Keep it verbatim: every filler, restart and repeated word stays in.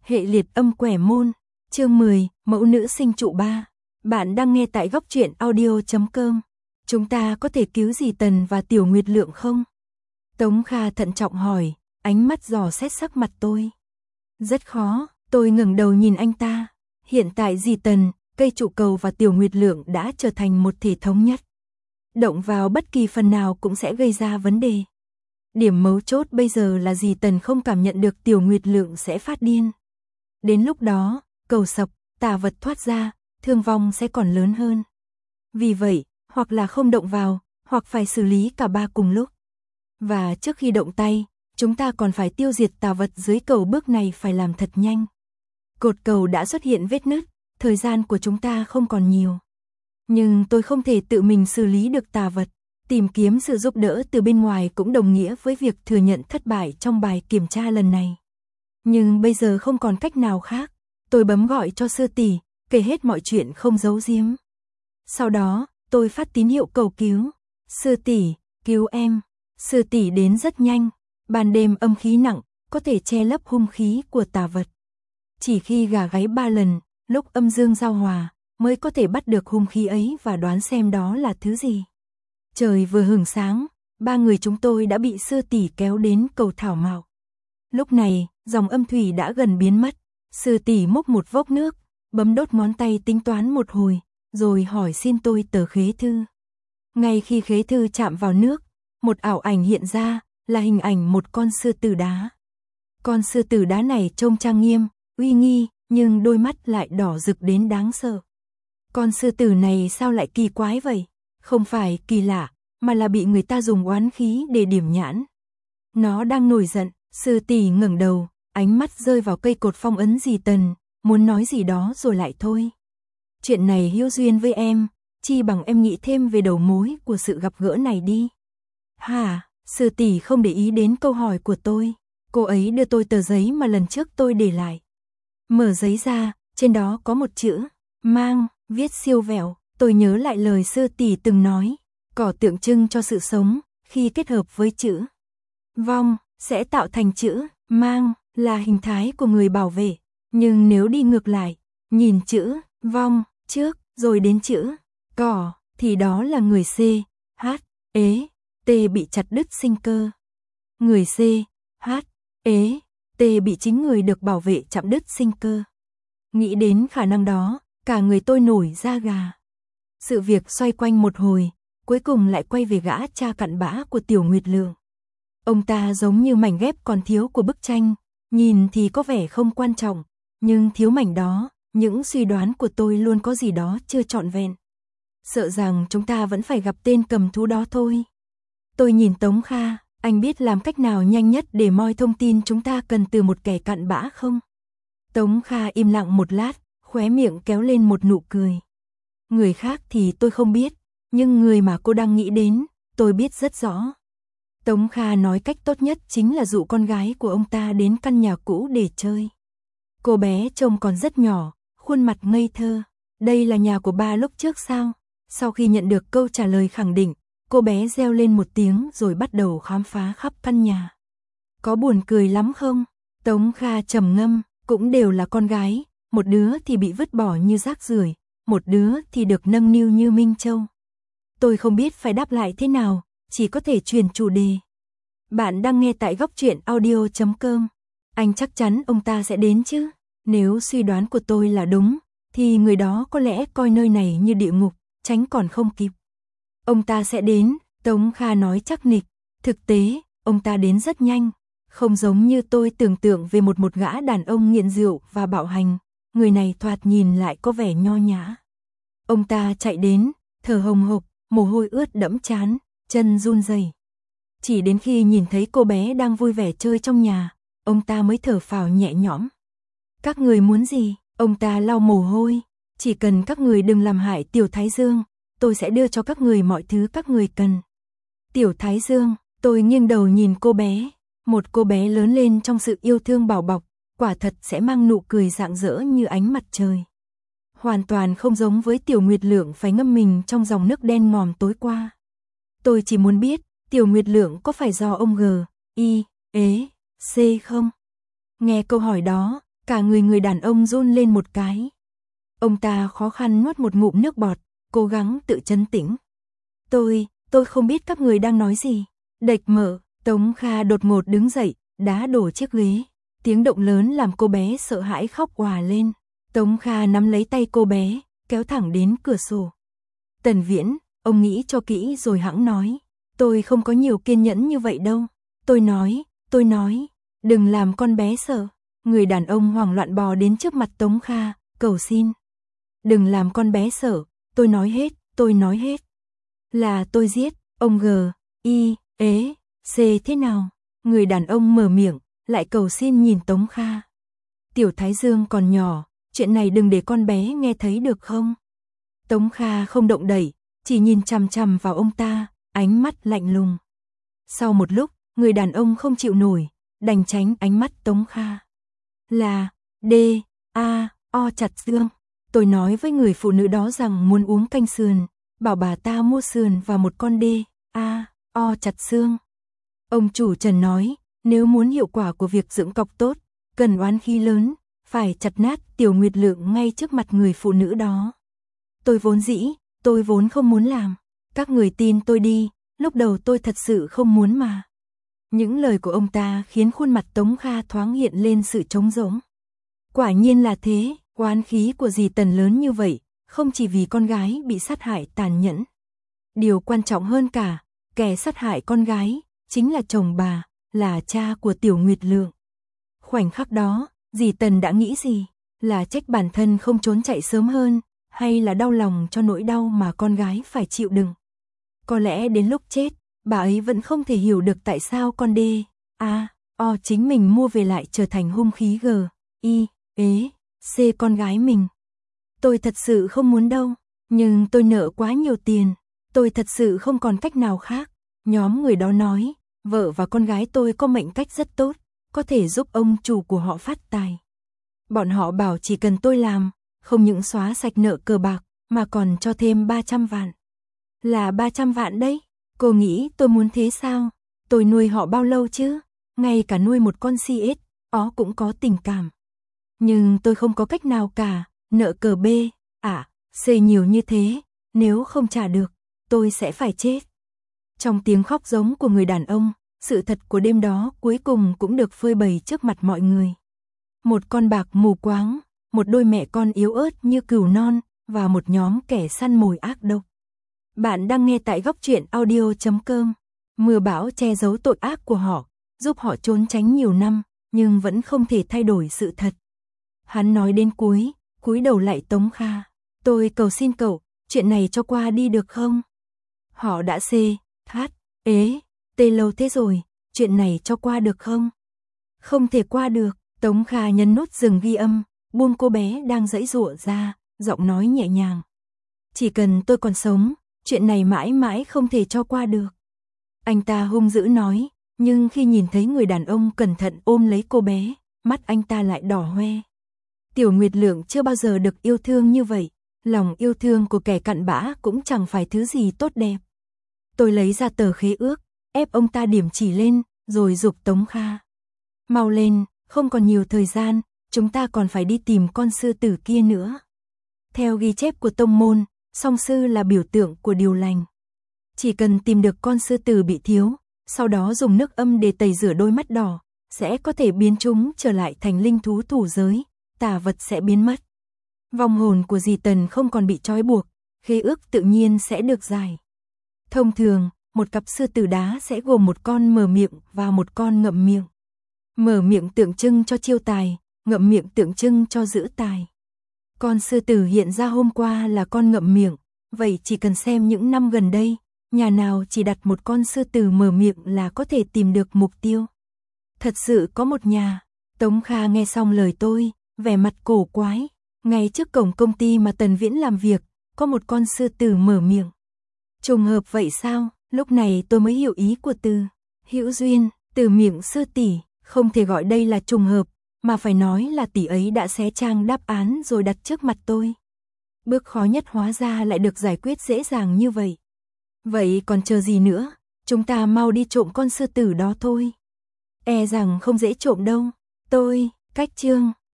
Hệ liệt âm quẻ môn, chương mười, mẫu nữ sinh trụ ba. Bạn đang nghe tại góc truyện audio chấm com. Chúng ta có thể cứu dì Tần và Tiểu Nguyệt Lượng không? Tống Kha thận trọng hỏi, ánh mắt dò xét sắc mặt tôi. Rất khó, tôi ngẩng đầu nhìn anh ta. Hiện tại dì Tần, cây trụ cầu và Tiểu Nguyệt Lượng đã trở thành một thể thống nhất. Động vào bất kỳ phần nào cũng sẽ gây ra vấn đề. Điểm mấu chốt bây giờ là dì Tần không cảm nhận được Tiểu Nguyệt Lượng sẽ phát điên. Đến lúc đó, cầu sập, tà vật thoát ra, thương vong sẽ còn lớn hơn. Vì vậy, hoặc là không động vào, hoặc phải xử lý cả ba cùng lúc. Và trước khi động tay, chúng ta còn phải tiêu diệt tà vật dưới cầu, bước này phải làm thật nhanh. Cột cầu đã xuất hiện vết nứt, thời gian của chúng ta không còn nhiều. Nhưng tôi không thể tự mình xử lý được tà vật. Tìm kiếm sự giúp đỡ từ bên ngoài cũng đồng nghĩa với việc thừa nhận thất bại trong bài kiểm tra lần này. Nhưng bây giờ không còn cách nào khác. Tôi bấm gọi cho sư tỷ, kể hết mọi chuyện không giấu giếm. Sau đó, tôi phát tín hiệu cầu cứu. Sư tỷ, cứu em. Sư tỷ đến rất nhanh. Ban đêm âm khí nặng, có thể che lấp hung khí của tà vật. Chỉ khi gà gáy ba lần, lúc âm dương giao hòa, mới có thể bắt được hung khí ấy và đoán xem đó là thứ gì. Trời vừa hửng sáng, ba người chúng tôi đã bị sư tỷ kéo đến cầu thảo mạo. Lúc này, dòng âm thủy đã gần biến mất. Sư tỷ múc một vốc nước, bấm đốt ngón tay tính toán một hồi, rồi hỏi xin tôi tờ khế thư. Ngay khi khế thư chạm vào nước, một ảo ảnh hiện ra, là hình ảnh một con sư tử đá. Con sư tử đá này trông trang nghiêm, uy nghi, nhưng đôi mắt lại đỏ rực đến đáng sợ. Con sư tử này sao lại kỳ quái vậy? Không phải kỳ lạ, mà là bị người ta dùng oán khí để điểm nhãn. Nó đang nổi giận. Sư tỷ ngẩng đầu, ánh mắt rơi vào cây cột phong ấn dì Tần, muốn nói gì đó rồi lại thôi. Chuyện này hữu duyên với em, chi bằng em nghĩ thêm về đầu mối của sự gặp gỡ này đi. Hả? Sư tỷ không để ý đến câu hỏi của tôi. Cô ấy đưa tôi tờ giấy mà lần trước tôi để lại. Mở giấy ra, trên đó có một chữ, mang, viết siêu vẹo. Tôi nhớ lại lời sư tỷ từng nói, cỏ tượng trưng cho sự sống, khi kết hợp với chữ vong, sẽ tạo thành chữ mang, là hình thái của người bảo vệ. Nhưng nếu đi ngược lại, nhìn chữ vong trước, rồi đến chữ cỏ, thì đó là người C, H, ế, T bị chặt đứt sinh cơ. Người C, H, ế, T bị chính người được bảo vệ chặn đứt sinh cơ. Nghĩ đến khả năng đó, cả người tôi nổi da gà. Sự việc xoay quanh một hồi, cuối cùng lại quay về gã cha cặn bã của Tiểu Nguyệt Lượng. Ông ta giống như mảnh ghép còn thiếu của bức tranh, nhìn thì có vẻ không quan trọng, nhưng thiếu mảnh đó, những suy đoán của tôi luôn có gì đó chưa trọn vẹn. Sợ rằng chúng ta vẫn phải gặp tên cầm thú đó thôi. Tôi nhìn Tống Kha, anh biết làm cách nào nhanh nhất để moi thông tin chúng ta cần từ một kẻ cặn bã không? Tống Kha im lặng một lát, khóe miệng kéo lên một nụ cười. Người khác thì tôi không biết, nhưng người mà cô đang nghĩ đến, tôi biết rất rõ. Tống Kha nói cách tốt nhất chính là dụ con gái của ông ta đến căn nhà cũ để chơi. Cô bé trông còn rất nhỏ, khuôn mặt ngây thơ. Đây là nhà của ba lúc trước sao? Sau khi nhận được câu trả lời khẳng định, cô bé reo lên một tiếng rồi bắt đầu khám phá khắp căn nhà. Có buồn cười lắm không? Tống Kha trầm ngâm, cũng đều là con gái, một đứa thì bị vứt bỏ như rác rưởi, một đứa thì được nâng niu như Minh Châu. Tôi không biết phải đáp lại thế nào, chỉ có thể chuyển chủ đề. Bạn đang nghe tại góc truyện audio chấm com. Anh chắc chắn ông ta sẽ đến chứ? Nếu suy đoán của tôi là đúng, thì người đó có lẽ coi nơi này như địa ngục, tránh còn không kịp. Ông ta sẽ đến, Tống Kha nói chắc nịch. Thực tế, ông ta đến rất nhanh, không giống như tôi tưởng tượng về một một gã đàn ông nghiện rượu và bạo hành. Người này thoạt nhìn lại có vẻ nho nhã. Ông ta chạy đến, thở hồng hộc, mồ hôi ướt đẫm trán, chân run rẩy. Chỉ đến khi nhìn thấy cô bé đang vui vẻ chơi trong nhà, ông ta mới thở phào nhẹ nhõm. Các người muốn gì? Ông ta lau mồ hôi. Chỉ cần các người đừng làm hại Tiểu Thái Dương, tôi sẽ đưa cho các người mọi thứ các người cần. Tiểu Thái Dương, tôi nghiêng đầu nhìn cô bé. Một cô bé lớn lên trong sự yêu thương bảo bọc, quả thật sẽ mang nụ cười rạng rỡ như ánh mặt trời. Hoàn toàn không giống với Tiểu Nguyệt Lượng phải ngâm mình trong dòng nước đen ngòm tối qua. Tôi chỉ muốn biết, Tiểu Nguyệt Lượng có phải do ông G, I, ế, C không? Nghe câu hỏi đó, Cả người người đàn ông run lên một cái. Ông ta khó khăn nuốt một ngụm nước bọt, cố gắng tự trấn tĩnh. Tôi, tôi không biết các người đang nói gì. Đệch mở, Tống Kha đột ngột đứng dậy, đá đổ chiếc ghế. Tiếng động lớn làm cô bé sợ hãi khóc òa lên. Tống Kha nắm lấy tay cô bé, kéo thẳng đến cửa sổ. Tần Viễn, ông nghĩ cho kỹ rồi hẵng nói. Tôi không có nhiều kiên nhẫn như vậy đâu. Tôi nói, tôi nói, đừng làm con bé sợ. Người đàn ông hoảng loạn bò đến trước mặt Tống Kha, cầu xin. Đừng làm con bé sợ, tôi nói hết, tôi nói hết. Là tôi giết, ông G, I, ế, C thế nào? Người đàn ông mở miệng, lại cầu xin nhìn Tống Kha. Tiểu Thái Dương còn nhỏ, chuyện này đừng để con bé nghe thấy được không? Tống Kha không động đậy, chỉ nhìn chằm chằm vào ông ta, ánh mắt lạnh lùng. Sau một lúc, người đàn ông không chịu nổi, đành tránh ánh mắt Tống Kha. Là, D, A, O chặt xương. Tôi nói với người phụ nữ đó rằng muốn uống canh sườn, bảo bà ta mua sườn và một con D, A, O chặt xương. Ông chủ Trần nói, nếu muốn hiệu quả của việc dưỡng cọc tốt, cần oán khí lớn, phải chặt nát Tiểu Nguyệt Lượng ngay trước mặt người phụ nữ đó. Tôi vốn dĩ, tôi vốn không muốn làm. Các người tin tôi đi, lúc đầu tôi thật sự không muốn mà. Những lời của ông ta khiến khuôn mặt Tống Kha thoáng hiện lên sự trống rỗng. Quả nhiên là thế, oán khí của dì Tần lớn như vậy, không chỉ vì con gái bị sát hại tàn nhẫn. Điều quan trọng hơn cả, kẻ sát hại con gái, chính là chồng bà, là cha của Tiểu Nguyệt Lượng. Khoảnh khắc đó, dì Tần đã nghĩ gì? Là trách bản thân không trốn chạy sớm hơn, hay là đau lòng cho nỗi đau mà con gái phải chịu đựng? Có lẽ đến lúc chết, bà ấy vẫn không thể hiểu được tại sao con D, A, O chính mình mua về lại trở thành hung khí G, I, ế, C con gái mình. Tôi thật sự không muốn đâu, nhưng tôi nợ quá nhiều tiền, tôi thật sự không còn cách nào khác. Nhóm người đó nói, vợ và con gái tôi có mệnh cách rất tốt, có thể giúp ông chủ của họ phát tài. Bọn họ bảo chỉ cần tôi làm, không những xóa sạch nợ cờ bạc, mà còn cho thêm ba trăm vạn. Là ba trăm vạn đấy, cô nghĩ tôi muốn thế sao? Tôi nuôi họ bao lâu chứ? Ngay cả nuôi một con xê ét, ó cũng có tình cảm. Nhưng tôi không có cách nào cả, nợ cờ B, à, C nhiều như thế, nếu không trả được, tôi sẽ phải chết. Trong tiếng khóc giống của người đàn ông, sự thật của đêm đó cuối cùng cũng được phơi bày trước mặt mọi người. Một con bạc mù quáng, một đôi mẹ con yếu ớt như cừu non, và một nhóm kẻ săn mồi ác độc. Bạn đang nghe tại góc truyện audio chấm com. Mưa bão che giấu tội ác của họ, giúp họ trốn tránh nhiều năm, nhưng vẫn không thể thay đổi sự thật. Hắn nói đến cuối, cúi đầu lại Tống Kha. Tôi cầu xin cậu, chuyện này cho qua đi được không? Họ đã C, H, ế, T lâu thế rồi, chuyện này cho qua được không? Không thể qua được. Tống Kha nhấn nút dừng ghi âm, buông cô bé đang giãy giụa ra, giọng nói nhẹ nhàng. Chỉ cần tôi còn sống, chuyện này mãi mãi không thể cho qua được. Anh ta hung dữ nói, nhưng khi nhìn thấy người đàn ông cẩn thận ôm lấy cô bé, mắt anh ta lại đỏ hoe. Tiểu Nguyệt Lượng chưa bao giờ được yêu thương như vậy, lòng yêu thương của kẻ cặn bã cũng chẳng phải thứ gì tốt đẹp. Tôi lấy ra tờ khế ước, ép ông ta điểm chỉ lên, rồi giục Tống Kha. Mau lên, không còn nhiều thời gian, chúng ta còn phải đi tìm con sư tử kia nữa. Theo ghi chép của tông môn, song sư là biểu tượng của điều lành. Chỉ cần tìm được con sư tử bị thiếu, sau đó dùng nước âm để tẩy rửa đôi mắt đỏ, sẽ có thể biến chúng trở lại thành linh thú thủ giới, tà vật sẽ biến mất. Vong hồn của dì Tần không còn bị trói buộc, khế ước tự nhiên sẽ được giải. Thông thường, một cặp sư tử đá sẽ gồm một con mở miệng và một con ngậm miệng. Mở miệng tượng trưng cho chiêu tài, ngậm miệng tượng trưng cho giữ tài. Con sư tử hiện ra hôm qua là con ngậm miệng, vậy chỉ cần xem những năm gần đây, nhà nào chỉ đặt một con sư tử mở miệng là có thể tìm được mục tiêu. Thật sự có một nhà. Tống Kha nghe xong lời tôi, vẻ mặt cổ quái. Ngay trước cổng công ty mà Tần Viễn làm việc, có một con sư tử mở miệng. Trùng hợp vậy sao? Lúc này tôi mới hiểu ý của từ hữu duyên, từ miệng sư tỷ. Không thể gọi đây là trùng hợp, mà phải nói là tỷ ấy đã xé trang đáp án rồi đặt trước mặt tôi. Bước khó nhất hóa ra lại được giải quyết dễ dàng như vậy. Vậy còn chờ gì nữa, chúng ta mau đi trộm con sư tử đó thôi. E rằng không dễ trộm đâu. Tôi, cách chương.